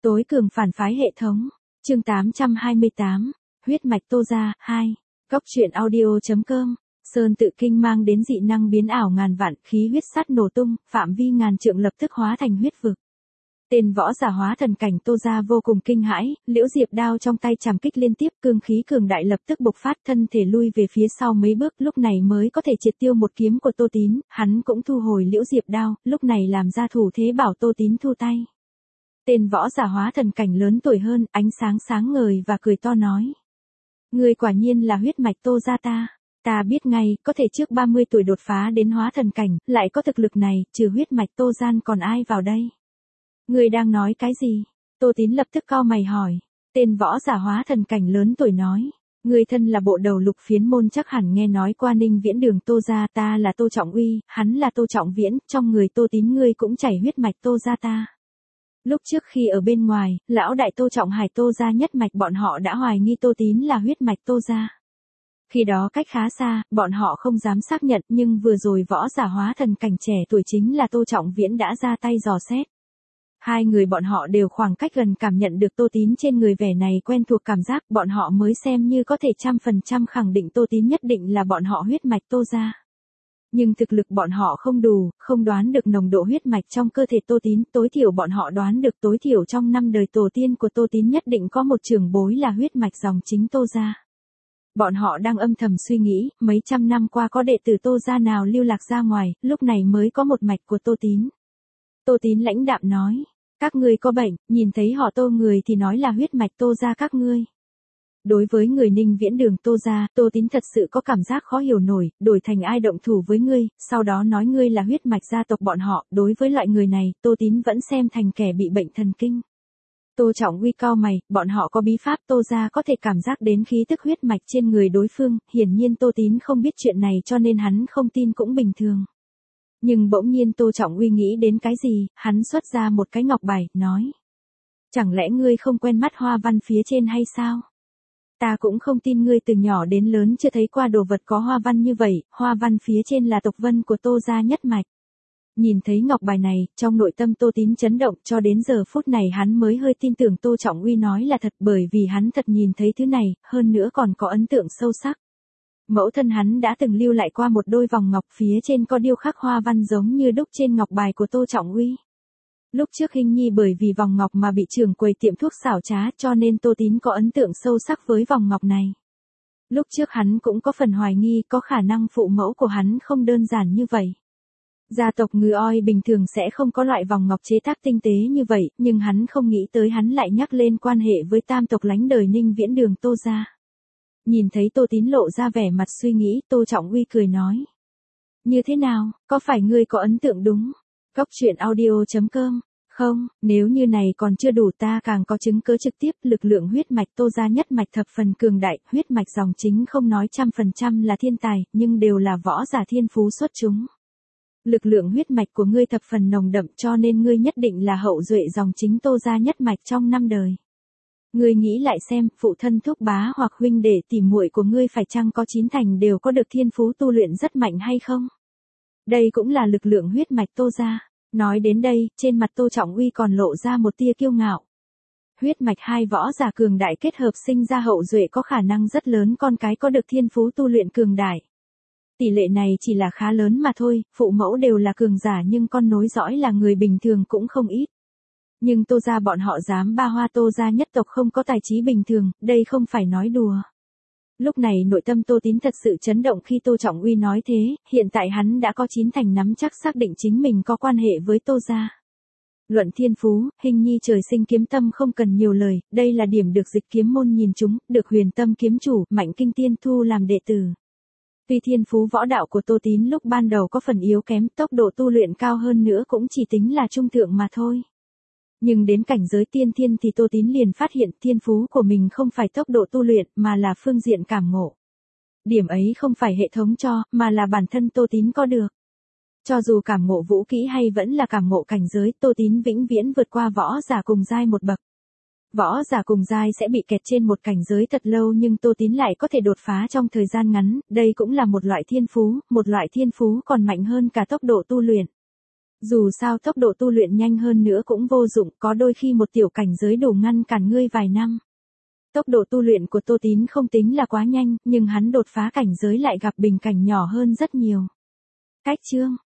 Tối cường phản phái hệ thống. Chương 828. Huyết mạch Tô gia 2. Góc truyện audio.com. Sơn tự kinh mang đến dị năng biến ảo ngàn vạn, khí huyết sắt nổ tung, phạm vi ngàn trượng lập tức hóa thành huyết vực. Tên võ giả hóa thần cảnh Tô gia vô cùng kinh hãi, liễu diệp đao trong tay chàm kích liên tiếp, cương khí cường đại lập tức bộc phát, thân thể lui về phía sau mấy bước, lúc này mới có thể triệt tiêu một kiếm của Tô Tín. Hắn cũng thu hồi liễu diệp đao, lúc này làm ra thủ thế bảo Tô Tín thu tay. Tên võ giả hóa thần cảnh lớn tuổi hơn, ánh sáng sáng ngời và cười to nói: Người quả nhiên là huyết mạch Tô gia ta. Ta biết ngay, có thể trước 30 tuổi đột phá đến hóa thần cảnh, lại có thực lực này, trừ huyết mạch Tô gian còn ai vào đây? Người đang nói cái gì? Tô Tín lập tức cau mày hỏi. Tên võ giả hóa thần cảnh lớn tuổi nói: Người thân là bộ đầu Lục Phiến môn chắc hẳn nghe nói qua Ninh Viễn Đường Tô gia, ta là Tô Trọng Uy, hắn là Tô Trọng Viễn, trong người Tô Tín ngươi cũng chảy huyết mạch Tô gia ta. Lúc trước khi ở bên ngoài, lão đại Tô Trọng Hải Tô gia nhất mạch bọn họ đã hoài nghi Tô Tín là huyết mạch Tô gia. Khi đó cách khá xa, bọn họ không dám xác nhận, nhưng vừa rồi võ giả hóa thần cảnh trẻ tuổi chính là Tô Trọng Viễn đã ra tay dò xét. Hai người bọn họ đều khoảng cách gần cảm nhận được Tô Tín trên người vẻ này quen thuộc cảm giác, bọn họ mới xem như có thể 100% khẳng định Tô Tín nhất định là bọn họ huyết mạch Tô gia. Nhưng thực lực bọn họ không đủ, không đoán được nồng độ huyết mạch trong cơ thể Tô Tín, tối thiểu bọn họ đoán được tối thiểu trong 5 đời tổ tiên của Tô Tín nhất định có một trưởng bối là huyết mạch dòng chính Tô gia. Bọn họ đang âm thầm suy nghĩ, mấy trăm năm qua có đệ tử Tô gia nào lưu lạc ra ngoài, lúc này mới có một mạch của Tô Tín. Tô Tín lãnh đạm nói: Các ngươi có bệnh, nhìn thấy họ Tô người thì nói là huyết mạch Tô gia các ngươi. Đối với người Ninh Viễn Đường Tô gia, Tô Tín thật sự có cảm giác khó hiểu nổi, đổi thành ai động thủ với ngươi, sau đó nói ngươi là huyết mạch gia tộc bọn họ, đối với loại người này, Tô Tín vẫn xem thành kẻ bị bệnh thần kinh. Tô Trọng Uy cau mày, bọn họ có bí pháp Tô gia có thể cảm giác đến khí tức huyết mạch trên người đối phương, hiển nhiên Tô Tín không biết chuyện này cho nên hắn không tin cũng bình thường. Nhưng bỗng nhiên Tô Trọng Uy nghĩ đến cái gì, hắn xuất ra một cái ngọc bài, nói: Chẳng lẽ ngươi không quen mắt hoa văn phía trên hay sao? Ta cũng không tin ngươi từ nhỏ đến lớn chưa thấy qua đồ vật có hoa văn như vậy, hoa văn phía trên là tộc vân của Tô gia nhất mạch. Nhìn thấy ngọc bài này, trong nội tâm Tô Tín chấn động, cho đến giờ phút này hắn mới hơi tin tưởng Tô Trọng Uy nói là thật, bởi vì hắn thật nhìn thấy thứ này, hơn nữa còn có ấn tượng sâu sắc. Mẫu thân hắn đã từng lưu lại qua một đôi vòng ngọc, phía trên có điêu khắc hoa văn giống như đúc trên ngọc bài của Tô Trọng Uy. Lúc trước Hinh Nhi bởi vì vòng ngọc mà bị trưởng quầy tiệm thuốc xảo trá, cho nên Tô Tín có ấn tượng sâu sắc với vòng ngọc này. Lúc trước hắn cũng có phần hoài nghi có khả năng phụ mẫu của hắn không đơn giản như vậy. Gia tộc Ngư Oi bình thường sẽ không có loại vòng ngọc chế tác tinh tế như vậy, nhưng hắn không nghĩ tới hắn lại nhắc lên quan hệ với tam tộc lánh đời Ninh Viễn Đường Tô gia. Nhìn thấy Tô Tín lộ ra vẻ mặt suy nghĩ, Tô Trọng Uy cười nói: Như thế nào, có phải ngươi có ấn tượng đúng? Góc truyện audio.com. Không, nếu như này còn chưa đủ, ta càng có chứng cứ trực tiếp, lực lượng huyết mạch Tô gia nhất mạch thập phần cường đại, huyết mạch dòng chính không nói 100% là thiên tài, nhưng đều là võ giả thiên phú xuất chúng. Lực lượng huyết mạch của ngươi thập phần nồng đậm, cho nên ngươi nhất định là hậu duệ dòng chính Tô gia nhất mạch trong 5 đời. Ngươi nghĩ lại xem, phụ thân thúc bá hoặc huynh đệ tỉ muội của ngươi phải chăng có 9 thành đều có được thiên phú tu luyện rất mạnh hay không? Đây cũng là lực lượng huyết mạch Tô gia. Nói đến đây, trên mặt Tô Trọng Uy còn lộ ra một tia kiêu ngạo. Huyết mạch hai võ giả cường đại kết hợp sinh ra hậu duệ có khả năng rất lớn con cái có được thiên phú tu luyện cường đại. Tỷ lệ này chỉ là khá lớn mà thôi, phụ mẫu đều là cường giả nhưng con nối dõi là người bình thường cũng không ít. Nhưng Tô gia bọn họ dám ba hoa, Tô gia nhất tộc không có tài trí bình thường, đây không phải nói đùa. Lúc này nội tâm Tô Tín thật sự chấn động khi Tô Trọng Uy nói thế, hiện tại hắn đã có 9 thành nắm chắc xác định chính mình có quan hệ với Tô gia. Luận thiên phú, Hinh Nhi trời sinh kiếm tâm không cần nhiều lời, đây là điểm được Dịch Kiếm môn nhìn chúng, được Huyền Tâm kiếm chủ, Mạnh Kinh Tiên thu làm đệ tử. Tuy thiên phú võ đạo của Tô Tín lúc ban đầu có phần yếu kém, tốc độ tu luyện cao hơn nữa cũng chỉ tính là trung thượng mà thôi. Nhưng đến cảnh giới tiên thiên thì Tô Tín liền phát hiện thiên phú của mình không phải tốc độ tu luyện mà là phương diện cảm ngộ. Điểm ấy không phải hệ thống cho, mà là bản thân Tô Tín có được. Cho dù cảm ngộ vũ kỹ hay vẫn là cảm ngộ cảnh giới, Tô Tín vĩnh viễn vượt qua võ giả cùng giai một bậc. Võ giả cùng giai sẽ bị kẹt trên một cảnh giới thật lâu nhưng Tô Tín lại có thể đột phá trong thời gian ngắn, đây cũng là một loại thiên phú còn mạnh hơn cả tốc độ tu luyện. Dù sao tốc độ tu luyện nhanh hơn nữa cũng vô dụng, có đôi khi một tiểu cảnh giới đủ ngăn cản ngươi vài năm. Tốc độ tu luyện của Tô Tín không tính là quá nhanh, nhưng hắn đột phá cảnh giới lại gặp bình cảnh nhỏ hơn rất nhiều. Cách chương